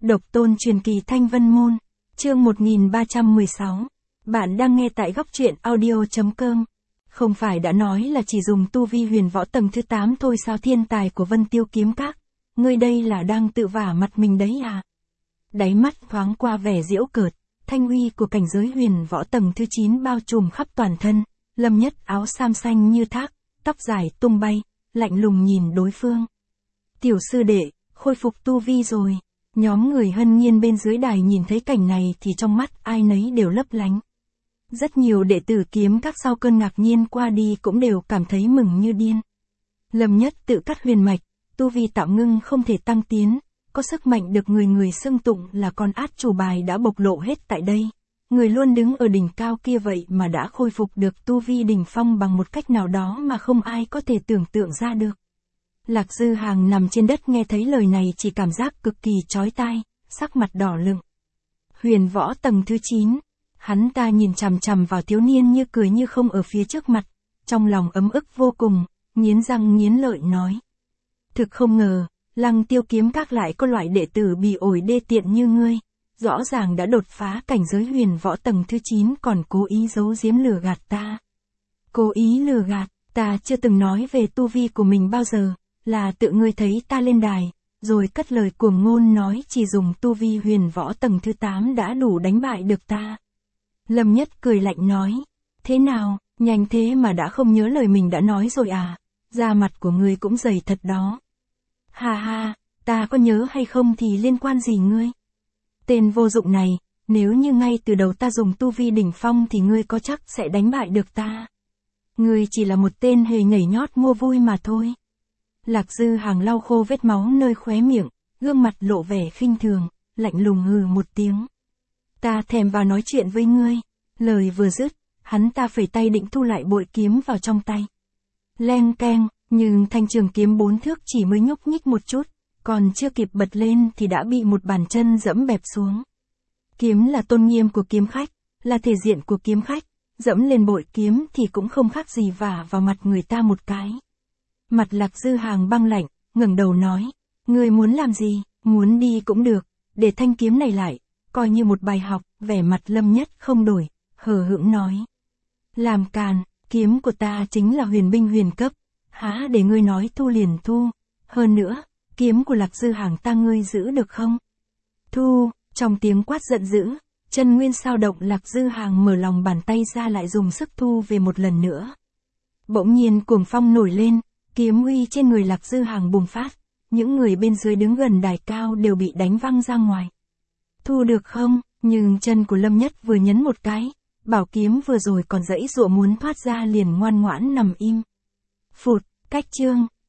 Độc tôn truyền kỳ Thanh Vân Môn, chương 1316. Bạn đang nghe tại góc truyện audio.com. Không phải đã nói là chỉ dùng tu vi huyền võ tầng thứ 8 thôi sao, thiên tài của Vân Tiêu Kiếm Các? Ngươi đây là đang tự vả mặt mình đấy à? Đáy mắt thoáng qua vẻ giễu cợt, thanh uy của cảnh giới huyền võ tầng thứ 9 bao trùm khắp toàn thân. Lâm Nhất áo sam xanh như thác, tóc dài tung bay, lạnh lùng nhìn đối phương. Tiểu sư đệ, khôi phục tu vi rồi. Nhóm người hân nhiên bên dưới đài nhìn thấy cảnh này thì trong mắt ai nấy đều lấp lánh. Rất nhiều đệ tử kiếm các sau cơn ngạc nhiên qua đi cũng đều cảm thấy mừng như điên. Lâm Nhất tự cắt huyền mạch, tu vi tạm ngưng không thể tăng tiến, có sức mạnh được người người xưng tụng là con át chủ bài đã bộc lộ hết tại đây. Người luôn đứng ở đỉnh cao kia vậy mà đã khôi phục được tu vi đỉnh phong bằng một cách nào đó mà không ai có thể tưởng tượng ra được. Lạc Dư Hàng nằm trên đất nghe thấy lời này chỉ cảm giác cực kỳ chói tai, sắc mặt đỏ lựng. Huyền võ tầng thứ 9, hắn ta nhìn chằm chằm vào thiếu niên như cười như không ở phía trước mặt, trong lòng ấm ức vô cùng, nghiến răng nghiến lợi nói. Thực không ngờ, Lăng Tiêu Kiếm Các lại có loại đệ tử bỉ ổi đê tiện như ngươi, rõ ràng đã đột phá cảnh giới huyền võ tầng thứ 9 còn cố ý giấu giếm lừa gạt ta. Cố ý lừa gạt, ta chưa từng nói về tu vi của mình bao giờ. Là tự ngươi thấy ta lên đài, rồi cất lời cuồng ngôn nói chỉ dùng tu vi huyền võ tầng thứ 8 đã đủ đánh bại được ta. Lâm Nhất cười lạnh nói, thế nào, nhanh thế mà đã không nhớ lời mình đã nói rồi à, da mặt của ngươi cũng dày thật đó. Ha ha, ta có nhớ hay không thì liên quan gì ngươi? Tên vô dụng này, nếu như ngay từ đầu ta dùng tu vi đỉnh phong thì ngươi có chắc sẽ đánh bại được ta. Ngươi chỉ là một tên hề nhảy nhót mua vui mà thôi. Lạc Dư Hàng lau khô vết máu nơi khóe miệng, gương mặt lộ vẻ khinh thường, lạnh lùng hừ một tiếng. Ta thèm vào nói chuyện với ngươi. Lời vừa dứt, hắn ta phẩy tay định thu lại bội kiếm vào trong tay. Leng keng, nhưng thanh trường kiếm 4 thước chỉ mới nhúc nhích một chút, còn chưa kịp bật lên thì đã bị một bàn chân dẫm bẹp xuống. Kiếm là tôn nghiêm của kiếm khách, là thể diện của kiếm khách, dẫm lên bội kiếm thì cũng không khác gì vả vào mặt người ta một cái. Mặt Lạc Dư Hàng băng lạnh, ngẩng đầu nói, ngươi muốn làm gì, muốn đi cũng được, để thanh kiếm này lại, coi như một bài học. Vẻ mặt Lâm Nhất không đổi, hờ hững nói. Làm càn, kiếm của ta chính là huyền binh huyền cấp, há để ngươi nói thu liền thu, hơn nữa, kiếm của Lạc Dư Hàng ta ngươi giữ được không? Thu, trong tiếng quát giận dữ, chân nguyên sao động, Lạc Dư Hàng mở lòng bàn tay ra lại dùng sức thu về một lần nữa. Bỗng nhiên cuồng phong nổi lên. Kiếm uy trên người Lạc Dư Hàng bùng phát, những người bên dưới đứng gần đài cao đều bị đánh văng ra ngoài. Thu được không? Nhưng chân của Lâm Nhất vừa nhấn một cái, bảo kiếm vừa rồi còn giãy giụa muốn thoát ra liền ngoan ngoãn nằm im. Phụt, cách chương.